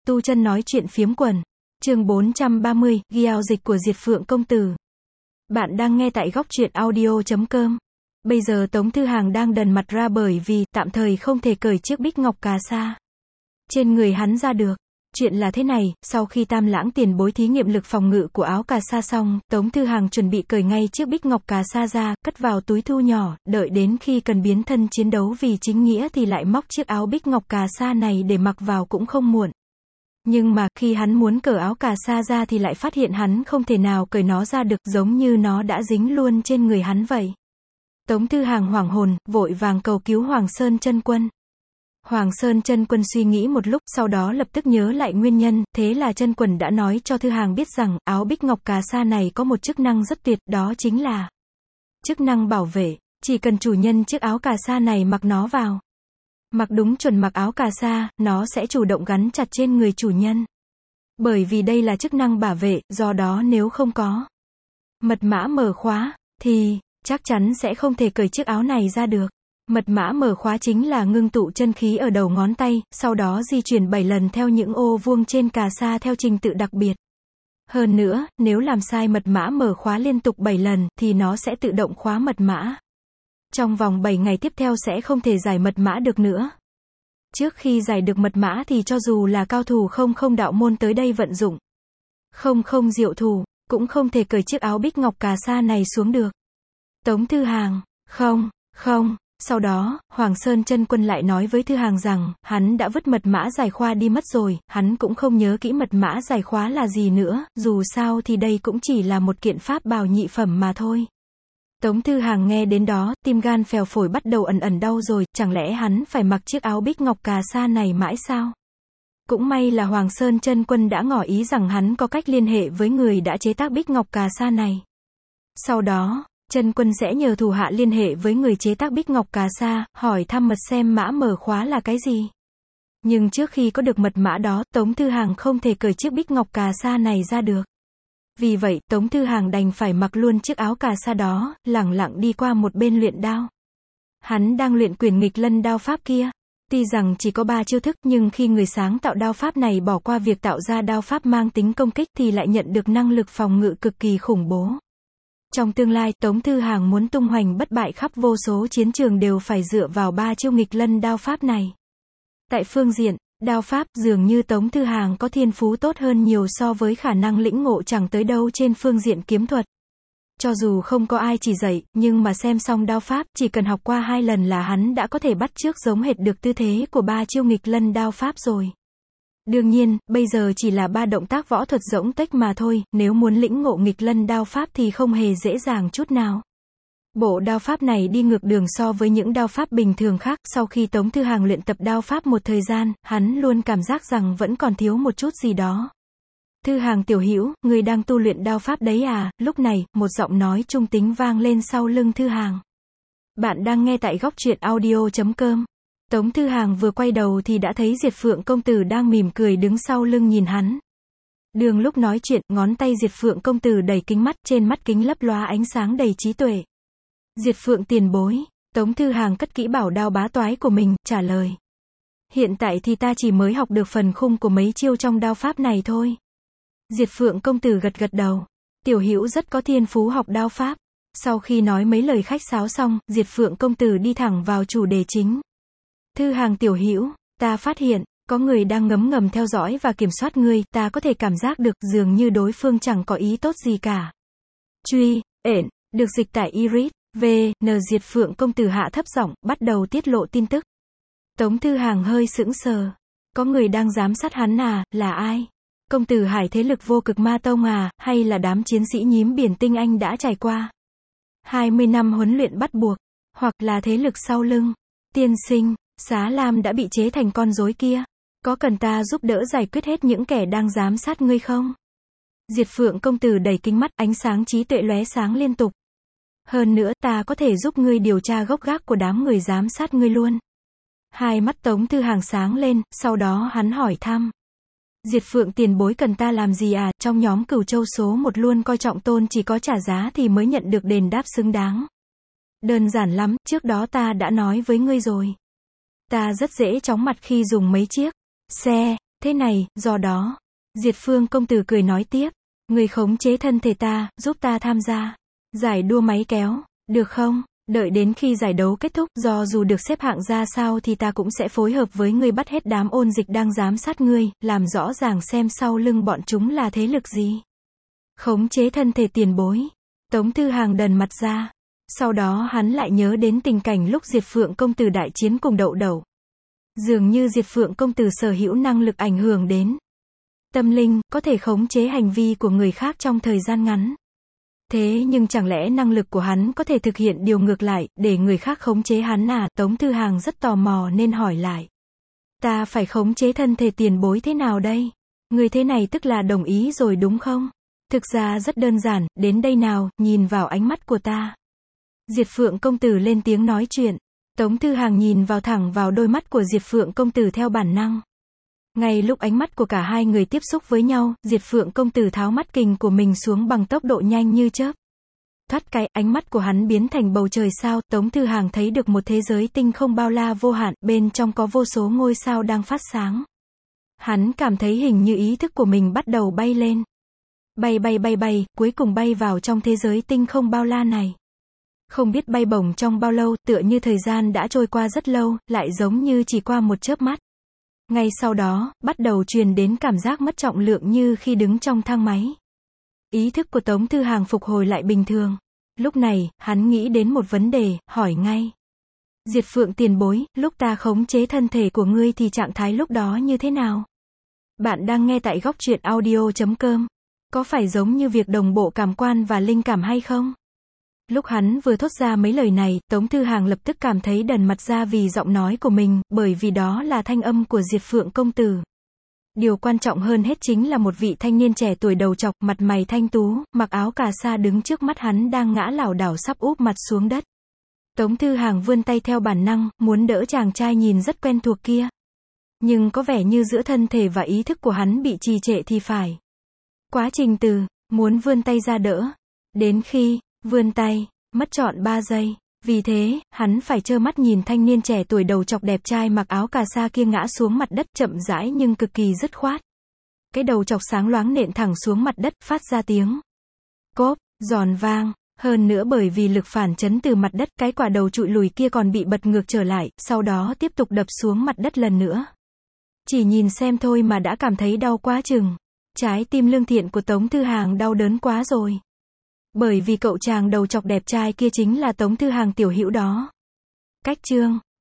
Tu Chân nói chuyện phiếm quần. Chương 430, giao dịch của Diệt Phượng công tử. Bạn đang nghe tại góc truyện audio.com. Bây giờ Tống Thư Hàng đang đần mặt ra bởi vì tạm thời không thể cởi chiếc bích ngọc cà sa trên người hắn ra được. Chuyện là thế này, sau khi Tam Lãng tiền bối thí nghiệm lực phòng ngự của áo cà sa xong, Tống Thư Hàng chuẩn bị cởi ngay chiếc bích ngọc cà sa ra, cất vào túi thu nhỏ, đợi đến khi cần biến thân chiến đấu vì chính nghĩa thì lại móc chiếc áo bích ngọc cà sa này để mặc vào cũng không muộn. Nhưng mà, khi hắn muốn cởi áo cà sa ra thì lại phát hiện hắn không thể nào cởi nó ra được, giống như nó đã dính luôn trên người hắn vậy. Tống Thư Hàng hoảng hồn, vội vàng cầu cứu Hoàng Sơn Chân Quân. Hoàng Sơn Chân Quân suy nghĩ một lúc, sau đó lập tức nhớ lại nguyên nhân, thế là Chân Quân đã nói cho Thư Hàng biết rằng, áo bích ngọc cà sa này có một chức năng rất tuyệt, đó chính là chức năng bảo vệ, chỉ cần chủ nhân chiếc áo cà sa này mặc nó vào. Mặc đúng chuẩn mặc áo cà sa, nó sẽ chủ động gắn chặt trên người chủ nhân. Bởi vì đây là chức năng bảo vệ, do đó nếu không có mật mã mở khóa, thì chắc chắn sẽ không thể cởi chiếc áo này ra được. Mật mã mở khóa chính là ngưng tụ chân khí ở đầu ngón tay, sau đó di chuyển 7 lần theo những ô vuông trên cà sa theo trình tự đặc biệt. Hơn nữa, nếu làm sai mật mã mở khóa liên tục 7 lần, thì nó sẽ tự động khóa mật mã. Trong vòng 7 ngày tiếp theo sẽ không thể giải mật mã được nữa. Trước khi giải được mật mã thì cho dù là cao thủ không đạo môn tới đây vận dụng không diệu thủ, cũng không thể cởi chiếc áo bích ngọc cà sa này xuống được. Tống Thư Hàng, không. Sau đó, Hoàng Sơn Chân Quân lại nói với Thư Hàng rằng, hắn đã vứt mật mã giải khóa đi mất rồi, hắn cũng không nhớ kỹ mật mã giải khóa là gì nữa, dù sao thì đây cũng chỉ là một kiện pháp bảo nhị phẩm mà thôi. Tống Thư Hàng nghe đến đó, tim gan phèo phổi bắt đầu ẩn đau rồi, chẳng lẽ hắn phải mặc chiếc áo bích ngọc cà sa này mãi sao? Cũng may là Hoàng Sơn Chân Quân đã ngỏ ý rằng hắn có cách liên hệ với người đã chế tác bích ngọc cà sa này. Sau đó, Chân Quân sẽ nhờ thủ hạ liên hệ với người chế tác bích ngọc cà sa, hỏi thăm mật xem mã mở khóa là cái gì. Nhưng trước khi có được mật mã đó, Tống Thư Hàng không thể cởi chiếc bích ngọc cà sa này ra được. Vì vậy, Tống Thư Hàng đành phải mặc luôn chiếc áo cà sa đó, lẳng lặng đi qua một bên luyện đao. Hắn đang luyện quyển nghịch lân đao pháp kia. Tuy rằng chỉ có 3 chiêu thức, nhưng khi người sáng tạo đao pháp này bỏ qua việc tạo ra đao pháp mang tính công kích thì lại nhận được năng lực phòng ngự cực kỳ khủng bố. Trong tương lai, Tống Thư Hàng muốn tung hoành bất bại khắp vô số chiến trường đều phải dựa vào 3 chiêu nghịch lân đao pháp này. Tại phương diện đao pháp, dường như Tống Thư Hàng có thiên phú tốt hơn nhiều so với khả năng lĩnh ngộ chẳng tới đâu trên phương diện kiếm thuật. Cho dù không có ai chỉ dạy, nhưng mà xem xong đao pháp, chỉ cần học qua 2 lần là hắn đã có thể bắt chước giống hệt được tư thế của 3 chiêu nghịch lân đao pháp rồi. Đương nhiên, bây giờ chỉ là 3 động tác võ thuật rỗng tuếch mà thôi, nếu muốn lĩnh ngộ nghịch lân đao pháp thì không hề dễ dàng chút nào. Bộ đao pháp này đi ngược đường so với những đao pháp bình thường khác, sau khi Tống Thư Hàng luyện tập đao pháp một thời gian, hắn luôn cảm giác rằng vẫn còn thiếu một chút gì đó. Thư Hàng tiểu hữu, người đang tu luyện đao pháp đấy à? Lúc này, một giọng nói trung tính vang lên sau lưng Thư Hàng. Bạn đang nghe tại góc truyện audio.com. Tống Thư Hàng vừa quay đầu thì đã thấy Diệt Phượng công tử đang mỉm cười đứng sau lưng nhìn hắn. Đường lúc nói chuyện, ngón tay Diệt Phượng công tử đẩy kính mắt, trên mắt kính lấp lóa ánh sáng đầy trí tuệ. Diệt Phượng tiền bối. Tống Thư Hàng cất kỹ bảo đao bá toái của mình, trả lời. Hiện tại thì ta chỉ mới học được phần khung của mấy chiêu trong đao pháp này thôi. Diệt Phượng công tử gật đầu. Tiểu hữu rất có thiên phú học đao pháp. Sau khi nói mấy lời khách sáo xong, Diệt Phượng công tử đi thẳng vào chủ đề chính. Thư Hàng tiểu hữu, ta phát hiện, có người đang ngấm theo dõi và kiểm soát ngươi, ta có thể cảm giác được, dường như đối phương chẳng có ý tốt gì cả. Truy, được dịch tại Iris, VN. Diệt Phượng công tử hạ thấp giọng, bắt đầu tiết lộ tin tức. Tống Thư Hàng hơi sững sờ. Có người đang giám sát hắn à, là ai? Công tử Hải thế lực Vô Cực Ma Tông à, hay là đám chiến sĩ nhím biển tinh anh đã trải qua 20 năm huấn luyện bắt buộc, hoặc là thế lực sau lưng? Tiên sinh, Xá Lam đã bị chế thành con rối kia. Có cần ta giúp đỡ giải quyết hết những kẻ đang giám sát ngươi không? Diệt Phượng công tử đẩy kính mắt, ánh sáng trí tuệ lóe sáng liên tục. Hơn nữa, ta có thể giúp ngươi điều tra gốc gác của đám người giám sát ngươi luôn. Hai mắt Tống Thư Hàng sáng lên, sau đó hắn hỏi thăm. Diệt Phượng tiền bối cần ta làm gì à? Trong nhóm Cửu Châu số 1 luôn coi trọng tôn chỉ có trả giá thì mới nhận được đền đáp xứng đáng. Đơn giản lắm, trước đó ta đã nói với ngươi rồi. Ta rất dễ chóng mặt khi dùng mấy chiếc xe Thế này, do đó. Diệt Phương công tử cười nói tiếp. Người khống chế thân thể ta, giúp ta tham gia. Giải đua máy kéo. Được không? Đợi đến khi giải đấu kết thúc, do dù được xếp hạng ra sao thì ta cũng sẽ phối hợp với ngươi bắt hết đám ôn dịch đang giám sát ngươi, làm rõ ràng xem sau lưng bọn chúng là thế lực gì. Khống chế thân thể tiền bối. Tống Thư Hàng đần mặt ra. Sau đó hắn lại nhớ đến tình cảnh lúc Diệt Phượng công tử đại chiến cùng Đậu Đậu. Dường như Diệt Phượng công tử sở hữu năng lực ảnh hưởng đến tâm linh, có thể khống chế hành vi của người khác trong thời gian ngắn. Thế nhưng chẳng lẽ năng lực của hắn có thể thực hiện điều ngược lại, để người khác khống chế hắn à? Tống Thư Hàng rất tò mò nên hỏi lại. Ta phải khống chế thân thể tiền bối thế nào đây? Người thế này tức là đồng ý rồi đúng không? Thực ra rất đơn giản, đến đây nào, nhìn vào ánh mắt của ta. Diệt Phượng công tử lên tiếng nói chuyện. Tống Thư Hàng nhìn thẳng vào đôi mắt của Diệt Phượng công tử theo bản năng. Ngay lúc ánh mắt của cả hai người tiếp xúc với nhau, Diệt Phượng công tử tháo mắt kình của mình xuống bằng tốc độ nhanh như chớp. Thoát cái, ánh mắt của hắn biến thành bầu trời sao, Tống Thư Hàng thấy được một thế giới tinh không bao la vô hạn, bên trong có vô số ngôi sao đang phát sáng. Hắn cảm thấy hình như ý thức của mình bắt đầu bay lên. Bay, cuối cùng bay vào trong thế giới tinh không bao la này. Không biết bay bổng trong bao lâu, tựa như thời gian đã trôi qua rất lâu, lại giống như chỉ qua một chớp mắt. Ngay sau đó, bắt đầu truyền đến cảm giác mất trọng lượng như khi đứng trong thang máy. Ý thức của Tống Thư Hàng phục hồi lại bình thường. Lúc này, hắn nghĩ đến một vấn đề, hỏi ngay. Diệt Phượng tiền bối, lúc ta khống chế thân thể của ngươi thì trạng thái lúc đó như thế nào? Bạn đang nghe tại Góc Truyện Audio.com. Có phải giống như việc đồng bộ cảm quan và linh cảm hay không? Lúc hắn vừa thốt ra mấy lời này, Tống Thư Hàng lập tức cảm thấy đần mặt ra vì giọng nói của mình, bởi vì đó là thanh âm của Diệt Phượng công tử. Điều quan trọng hơn hết chính là một vị thanh niên trẻ tuổi đầu trọc, mặt mày thanh tú, mặc áo cà sa đứng trước mắt hắn đang ngã lảo đảo sắp úp mặt xuống đất. Tống Thư Hàng vươn tay theo bản năng, muốn đỡ chàng trai nhìn rất quen thuộc kia. Nhưng có vẻ như giữa thân thể và ý thức của hắn bị trì trệ thì phải. Quá trình từ muốn vươn tay ra đỡ, đến khi vươn tay, mất trọn 3 giây. Vì thế, hắn phải trơ mắt nhìn thanh niên trẻ tuổi đầu trọc đẹp trai mặc áo cà sa kia ngã xuống mặt đất chậm rãi nhưng cực kỳ dứt khoát. Cái đầu trọc sáng loáng nện thẳng xuống mặt đất, phát ra tiếng cốp, giòn vang. Hơn nữa bởi vì lực phản chấn từ mặt đất, cái quả đầu trụi lùi kia còn bị bật ngược trở lại, sau đó tiếp tục đập xuống mặt đất lần nữa. Chỉ nhìn xem thôi mà đã cảm thấy đau quá chừng. Trái tim lương thiện của Tống Thư Hàng đau đớn quá rồi. Bởi vì cậu chàng đầu trọc đẹp trai kia chính là Tống Thư Hàng tiểu hữu đó. Cách chương